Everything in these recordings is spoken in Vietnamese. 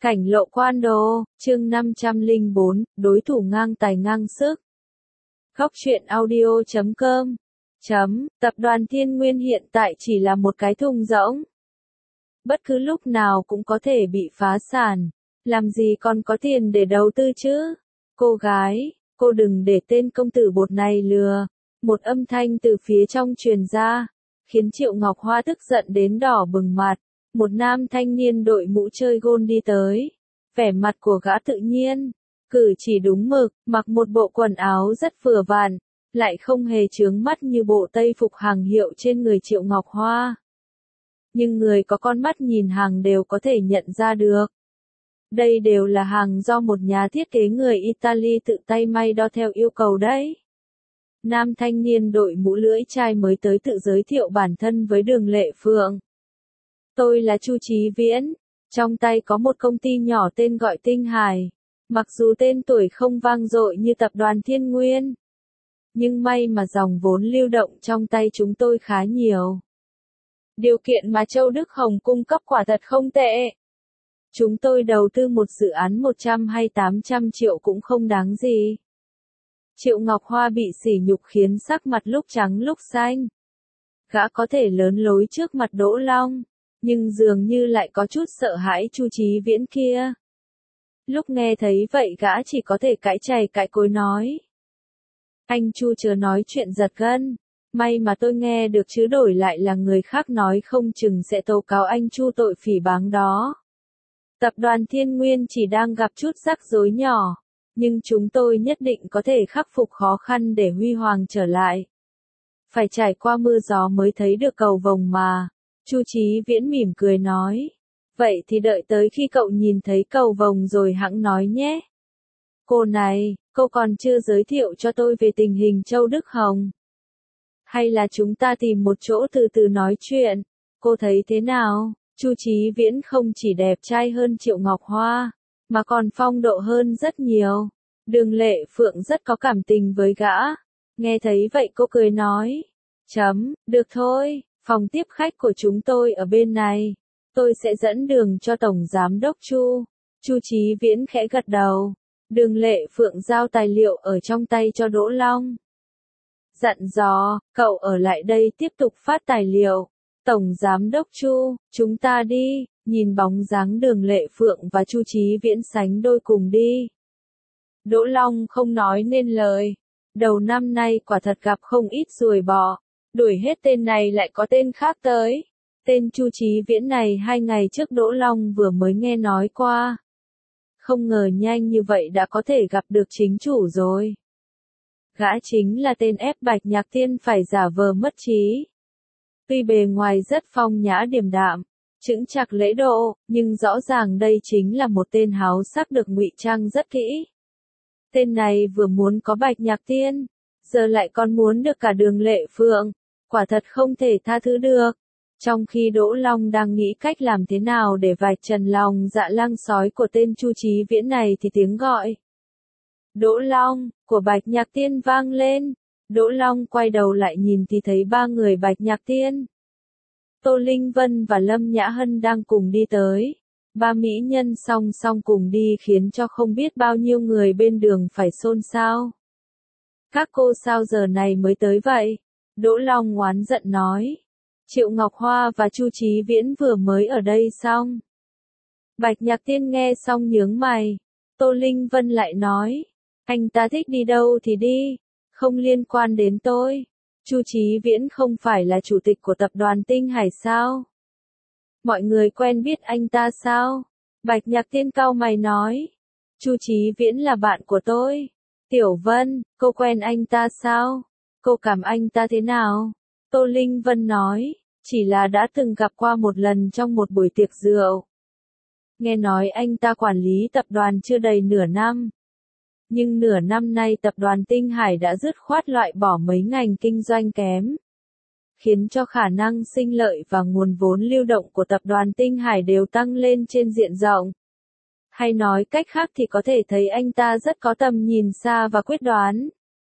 Cảnh lộ quan đồ, chương 504, đối thủ ngang tài ngang sức. Góc truyện audio.com. Tập đoàn Thiên Nguyên hiện tại chỉ là một cái thùng rỗng. Bất cứ lúc nào cũng có thể bị phá sản. Làm gì còn có tiền để đầu tư chứ? Cô gái, cô đừng để tên công tử bột này lừa. Một âm thanh từ phía trong truyền ra, khiến Triệu Ngọc Hoa tức giận đến đỏ bừng mặt. Một nam thanh niên đội mũ chơi gôn đi tới. Vẻ mặt của gã tự nhiên, cử chỉ đúng mực, mặc một bộ quần áo rất vừa vặn, lại không hề chướng mắt như bộ tây phục hàng hiệu trên người Triệu Ngọc Hoa. Nhưng người có con mắt nhìn hàng đều có thể nhận ra được. Đây đều là hàng do một nhà thiết kế người Italy tự tay may đo theo yêu cầu đấy. Nam thanh niên đội mũ lưỡi chai mới tới tự giới thiệu bản thân với Đường Lệ Phượng. Tôi là Chu Chí Viễn, trong tay có một công ty nhỏ tên gọi Tinh Hải. Mặc dù tên tuổi không vang dội như tập đoàn Thiên Nguyên, nhưng may mà dòng vốn lưu động trong tay chúng tôi khá nhiều. Điều kiện mà Châu Đức Hồng cung cấp quả thật không tệ. Chúng tôi đầu tư một dự án 100 hay 800 triệu cũng không đáng gì. Triệu Ngọc Hoa bị sỉ nhục khiến sắc mặt lúc trắng lúc xanh. Gã có thể lớn lối trước mặt Đỗ Long, nhưng dường như lại có chút sợ hãi Chu Chí Viễn kia. Lúc nghe thấy vậy gã chỉ có thể cãi chày cãi cối nói. Anh Chu chớ nói chuyện giật gân, may mà tôi nghe được chứ đổi lại là người khác nói không chừng sẽ tố cáo anh Chu tội phỉ báng đó. Tập đoàn Thiên Nguyên chỉ đang gặp chút rắc rối nhỏ, nhưng chúng tôi nhất định có thể khắc phục khó khăn để huy hoàng trở lại. Phải trải qua mưa gió mới thấy được cầu vồng mà. Chu Chí Viễn mỉm cười nói. Vậy thì đợi tới khi cậu nhìn thấy cầu vồng rồi hẵng nói nhé. Cô này, cô còn chưa giới thiệu cho tôi về tình hình Châu Đức Hồng. Hay là chúng ta tìm một chỗ từ từ nói chuyện, cô thấy thế nào? Chu Chí Viễn không chỉ đẹp trai hơn Triệu Ngọc Hoa, mà còn phong độ hơn rất nhiều. Đường Lệ Phượng rất có cảm tình với gã. Nghe thấy vậy cô cười nói. Được thôi. Phòng tiếp khách của chúng tôi ở bên này. Tôi sẽ dẫn đường cho Tổng Giám đốc Chu. Chu Chí Viễn khẽ gật đầu. Đường Lệ Phượng giao tài liệu ở trong tay cho Đỗ Long. Dặn dò, cậu ở lại đây tiếp tục phát tài liệu. Tổng Giám đốc Chu, chúng ta đi. Nhìn bóng dáng Đường Lệ Phượng và Chu Chí Viễn sánh đôi cùng đi. Đỗ Long không nói nên lời. Đầu năm nay quả thật gặp không ít ruồi bọ. Đuổi hết tên này lại có tên khác tới. Tên Chu Chí Viễn này 2 ngày trước Đỗ Long vừa mới nghe nói qua. Không ngờ nhanh như vậy đã có thể gặp được chính chủ rồi. Gã chính là tên ép Bạch Nhạc Tiên phải giả vờ mất trí. Tuy bề ngoài rất phong nhã điềm đạm, chững chạc lễ độ, nhưng rõ ràng đây chính là một tên háo sắc được ngụy trang rất kỹ. Tên này vừa muốn có Bạch Nhạc Tiên, giờ lại còn muốn được cả Đường Lệ Phượng. Quả thật không thể tha thứ được. Trong khi Đỗ Long đang nghĩ cách làm thế nào để vạch trần lòng dạ lang sói của tên Chu Chí Viễn này thì tiếng gọi Đỗ Long của Bạch Nhạc Tiên vang lên. Đỗ Long quay đầu lại nhìn thì thấy 3 người Bạch Nhạc Tiên. Tô Linh Vân và Lâm Nhã Hân đang cùng đi tới. 3 mỹ nhân song song cùng đi khiến cho không biết bao nhiêu người bên đường phải xôn xao. Các cô sao giờ này mới tới vậy? Đỗ Long oán giận nói. Triệu Ngọc Hoa và Chu Chí Viễn vừa mới ở đây xong. Bạch Nhạc Tiên nghe xong nhướng mày. Tô Linh Vân lại nói. Anh ta thích đi đâu thì đi. Không liên quan đến tôi. Chu Chí Viễn không phải là chủ tịch của tập đoàn Tinh Hải sao? Mọi người quen biết anh ta sao? Bạch Nhạc Tiên cau mày nói. Chu Chí Viễn là bạn của tôi. Tiểu Vân, cô quen anh ta sao? Cô cảm anh ta thế nào? Tô Linh Vân nói, chỉ là đã từng gặp qua một lần trong một buổi tiệc rượu. Nghe nói anh ta quản lý tập đoàn chưa đầy nửa năm. Nhưng nửa năm nay tập đoàn Tinh Hải đã dứt khoát loại bỏ mấy ngành kinh doanh kém. Khiến cho khả năng sinh lợi và nguồn vốn lưu động của tập đoàn Tinh Hải đều tăng lên trên diện rộng. Hay nói cách khác thì có thể thấy anh ta rất có tầm nhìn xa và quyết đoán.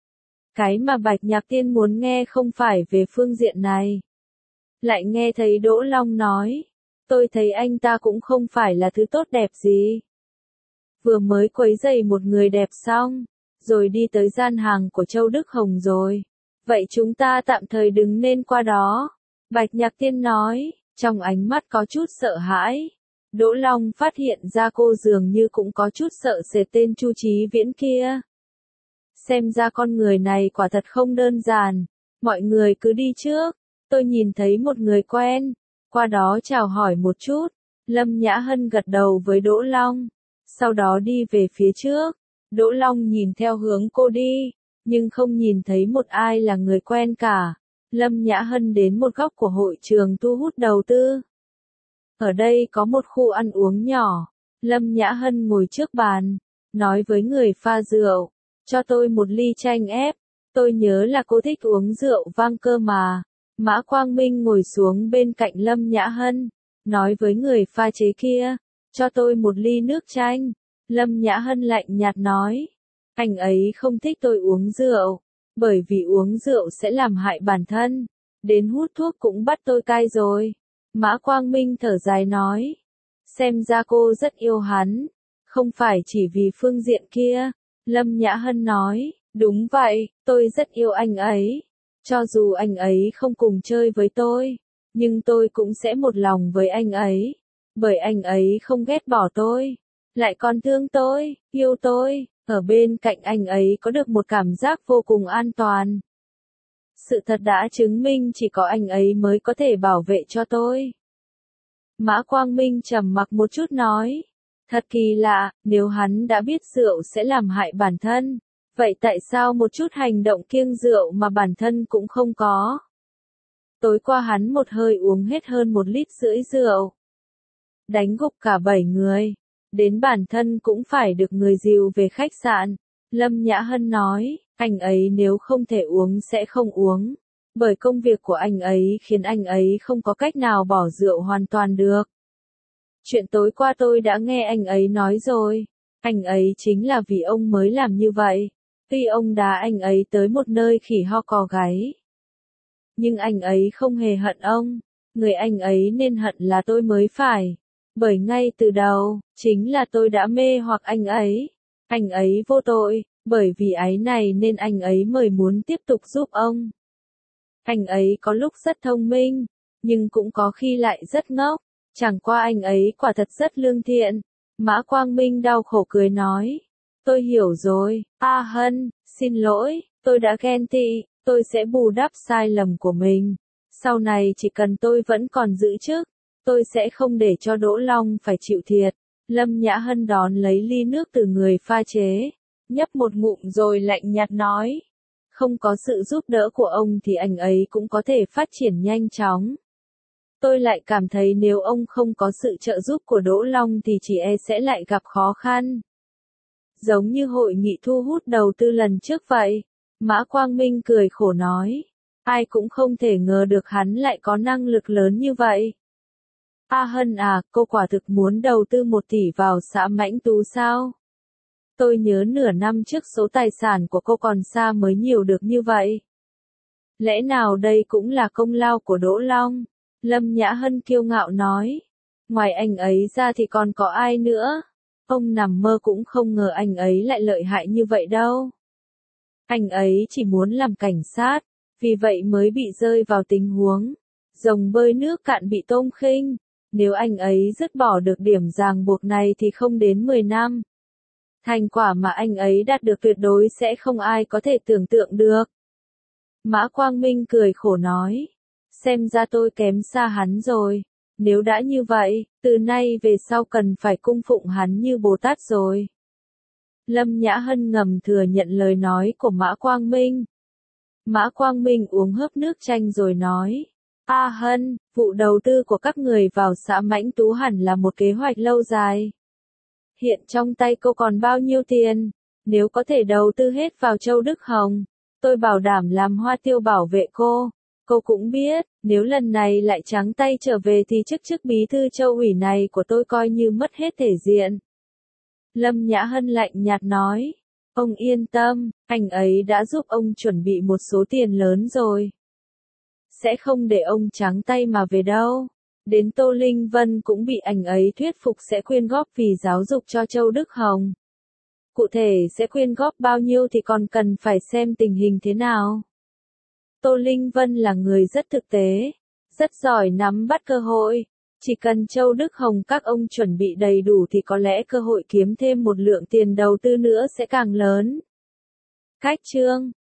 Cái mà Bạch Nhạc Tiên muốn nghe không phải về phương diện này. Lại nghe thấy Đỗ Long nói. Tôi thấy anh ta cũng không phải là thứ tốt đẹp gì. Vừa mới quấy rầy một người đẹp xong, rồi đi tới gian hàng của Châu Đức Hồng rồi. Vậy chúng ta tạm thời đừng nên qua đó. Bạch Nhạc Tiên nói, trong ánh mắt có chút sợ hãi. Đỗ Long phát hiện ra cô dường như cũng có chút sợ sệt tên Chu Chí Viễn kia. Xem ra con người này quả thật không đơn giản. Mọi người cứ đi trước. Tôi nhìn thấy một người quen. Qua đó chào hỏi một chút. Lâm Nhã Hân gật đầu với Đỗ Long. Sau đó đi về phía trước. Đỗ Long nhìn theo hướng cô đi. Nhưng không nhìn thấy một ai là người quen cả. Lâm Nhã Hân đến một góc của hội trường thu hút đầu tư. Ở đây có một khu ăn uống nhỏ. Lâm Nhã Hân ngồi trước bàn. Nói với người pha rượu. Cho tôi một ly chanh ép. Tôi nhớ là cô thích uống rượu vang cơ mà. Mã Quang Minh ngồi xuống bên cạnh Lâm Nhã Hân. Nói với người pha chế kia. Cho tôi một ly nước chanh. Lâm Nhã Hân lạnh nhạt nói. Anh ấy không thích tôi uống rượu. Bởi vì uống rượu sẽ làm hại bản thân. Đến hút thuốc cũng bắt tôi cai rồi. Mã Quang Minh thở dài nói. Xem ra cô rất yêu hắn. Không phải chỉ vì phương diện kia. Lâm Nhã Hân nói. Đúng vậy, tôi rất yêu anh ấy. Cho dù anh ấy không cùng chơi với tôi. Nhưng tôi cũng sẽ một lòng với anh ấy. Bởi anh ấy không ghét bỏ tôi. Lại còn thương tôi, yêu tôi. Ở bên cạnh anh ấy có được một cảm giác vô cùng an toàn. Sự thật đã chứng minh chỉ có anh ấy mới có thể bảo vệ cho tôi. Mã Quang Minh trầm mặc một chút nói. Thật kỳ lạ, nếu hắn đã biết rượu sẽ làm hại bản thân. Vậy tại sao một chút hành động kiêng rượu mà bản thân cũng không có? Tối qua hắn một hơi uống hết hơn 1,5 lít rượu. Đánh gục cả 7 người. Đến bản thân cũng phải được người dìu về khách sạn. Lâm Nhã Hân nói, anh ấy nếu không thể uống sẽ không uống. Bởi công việc của anh ấy khiến anh ấy không có cách nào bỏ rượu hoàn toàn được. Chuyện tối qua tôi đã nghe anh ấy nói rồi. Anh ấy chính là vì ông mới làm như vậy. Tuy ông đá anh ấy tới một nơi khỉ ho cò gáy. Nhưng anh ấy không hề hận ông. Người anh ấy nên hận là tôi mới phải. Bởi ngay từ đầu, chính là tôi đã mê hoặc anh ấy. Anh ấy vô tội, bởi vì áy này nên anh ấy mới muốn tiếp tục giúp ông. Anh ấy có lúc rất thông minh, nhưng cũng có khi lại rất ngốc. Chẳng qua anh ấy quả thật rất lương thiện. Mã Quang Minh đau khổ cười nói. Tôi hiểu rồi, A Hân, xin lỗi, tôi đã ghen tị, tôi sẽ bù đắp sai lầm của mình. Sau này chỉ cần tôi vẫn còn giữ chức, tôi sẽ không để cho Đỗ Long phải chịu thiệt. Lâm Nhã Hân đón lấy ly nước từ người pha chế, nhấp một ngụm rồi lạnh nhạt nói. Không có sự giúp đỡ của ông thì anh ấy cũng có thể phát triển nhanh chóng. Tôi lại cảm thấy nếu ông không có sự trợ giúp của Đỗ Long thì chỉ e sẽ lại gặp khó khăn. Giống như hội nghị thu hút đầu tư lần trước vậy. Mã Quang Minh cười khổ nói. Ai cũng không thể ngờ được hắn lại có năng lực lớn như vậy. A Hân à, cô quả thực muốn đầu tư 1 tỷ vào xã Mãnh Tú sao? Tôi nhớ nửa năm trước số tài sản của cô còn xa mới nhiều được như vậy. Lẽ nào đây cũng là công lao của Đỗ Long? Lâm Nhã Hân kiêu ngạo nói. Ngoài anh ấy ra thì còn có ai nữa? Ông nằm mơ cũng không ngờ anh ấy lại lợi hại như vậy đâu. Anh ấy chỉ muốn làm cảnh sát, vì vậy mới bị rơi vào tình huống rồng bơi nước cạn bị tôm khinh. Nếu anh ấy dứt bỏ được điểm ràng buộc này thì không đến 10 năm. Thành quả mà anh ấy đạt được tuyệt đối sẽ không ai có thể tưởng tượng được. Mã Quang Minh cười khổ nói. Xem ra tôi kém xa hắn rồi. Nếu đã như vậy, từ nay về sau cần phải cung phụng hắn như Bồ Tát rồi. Lâm Nhã Hân ngầm thừa nhận lời nói của Mã Quang Minh. Mã Quang Minh uống hớp nước chanh rồi nói. A Hân, vụ đầu tư của các người vào xã Mãnh Tú hẳn là một kế hoạch lâu dài. Hiện trong tay cô còn bao nhiêu tiền? Nếu có thể đầu tư hết vào Châu Đức Hồng, tôi bảo đảm làm hoa tiêu bảo vệ cô. Cô cũng biết, nếu lần này lại trắng tay trở về thì chức bí thư Châu ủy này của tôi coi như mất hết thể diện. Lâm Nhã Hân lạnh nhạt nói. Ông yên tâm, anh ấy đã giúp ông chuẩn bị một số tiền lớn rồi. Sẽ không để ông trắng tay mà về đâu. Đến Tô Linh Vân cũng bị anh ấy thuyết phục sẽ quyên góp vì giáo dục cho Châu Đức Hồng. Cụ thể sẽ quyên góp bao nhiêu thì còn cần phải xem tình hình thế nào. Tô Linh Vân là người rất thực tế, rất giỏi nắm bắt cơ hội. Chỉ cần Châu Đức Hồng các ông chuẩn bị đầy đủ thì có lẽ cơ hội kiếm thêm một lượng tiền đầu tư nữa sẽ càng lớn. Khách trương